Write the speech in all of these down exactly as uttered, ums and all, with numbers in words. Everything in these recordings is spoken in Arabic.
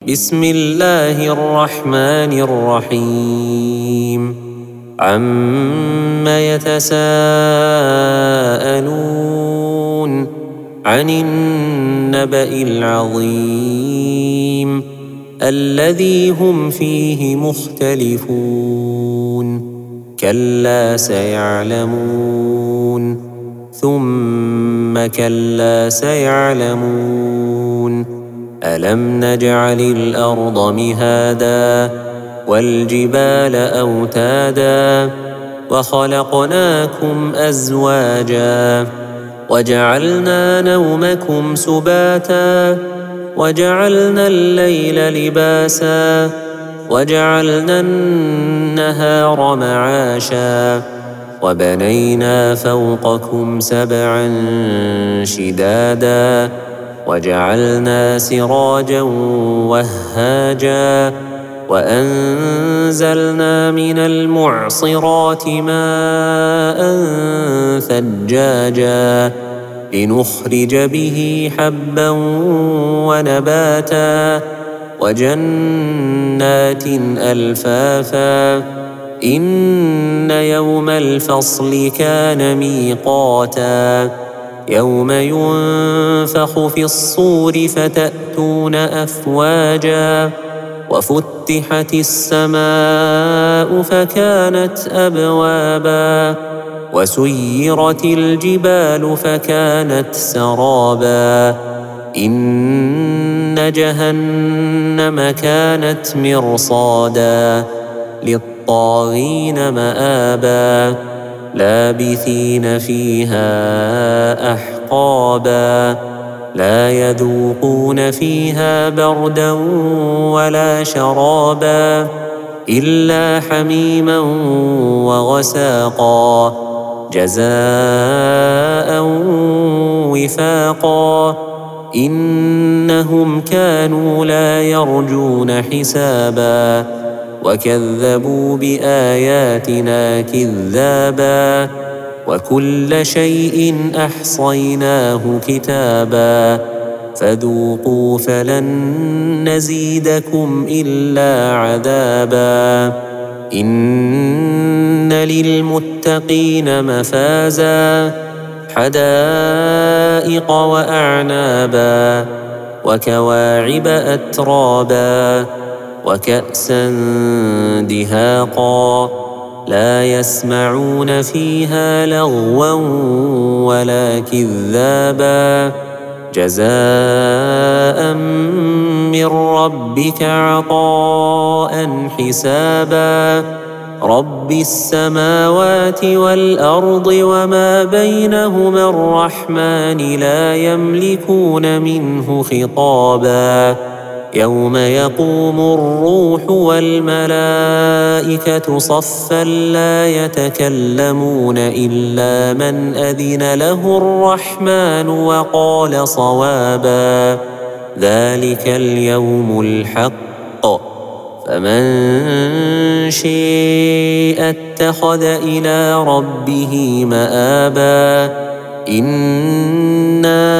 بسم الله الرحمن الرحيم عم يتساءلون عن النبأ العظيم الذي هم فيه مختلفون كلا سيعلمون ثم كلا سيعلمون ألم نجعل الأرض مهادا والجبال أوتادا وخلقناكم أزواجا وجعلنا نومكم سباتا وجعلنا الليل لباسا وجعلنا النهار معاشا وبنينا فوقكم سبعا شدادا وجعلنا سراجا وهاجا وأنزلنا من المعصرات ماء ثجاجا لنخرج به حبا ونباتا وجنات ألفافا إن يوم الفصل كان ميقاتا يوم ينفخ في الصور فتأتون أفواجا وفتحت السماء فكانت أبوابا وسيرت الجبال فكانت سرابا إن جهنم كانت مرصادا للطاغين مآبا لابثين فيها أحقابا لا يذوقون فيها بردا ولا شرابا إلا حميما وغساقا جزاء وفاقا إنهم كانوا لا يرجون حسابا وكذبوا بآياتنا كذابا وكل شيء أحصيناه كتابا فذوقوا فلن نزيدكم إلا عذابا إن للمتقين مفازا حدائق وأعنابا وكواعب أترابا وكأسا دهاقا لا يسمعون فيها لغوا ولا كذابا جزاء من ربك عطاء حسابا رب السماوات والأرض وما بينهما الرحمن لا يملكون منه خطابا يوم يقوم الروح والملائكة صفا لا يتكلمون إلا من أذن له الرحمن وقال صوابا ذلك اليوم الحق فمن شاء اتخذ إلى ربه مآبا إنا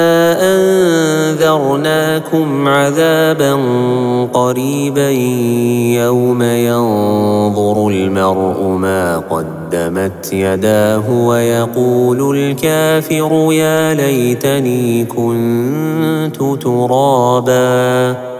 أنذرناكم عذابا قريبا يوم ينظر المرء ما قدمت يداه ويقول الكافر يا ليتني كنت ترابا.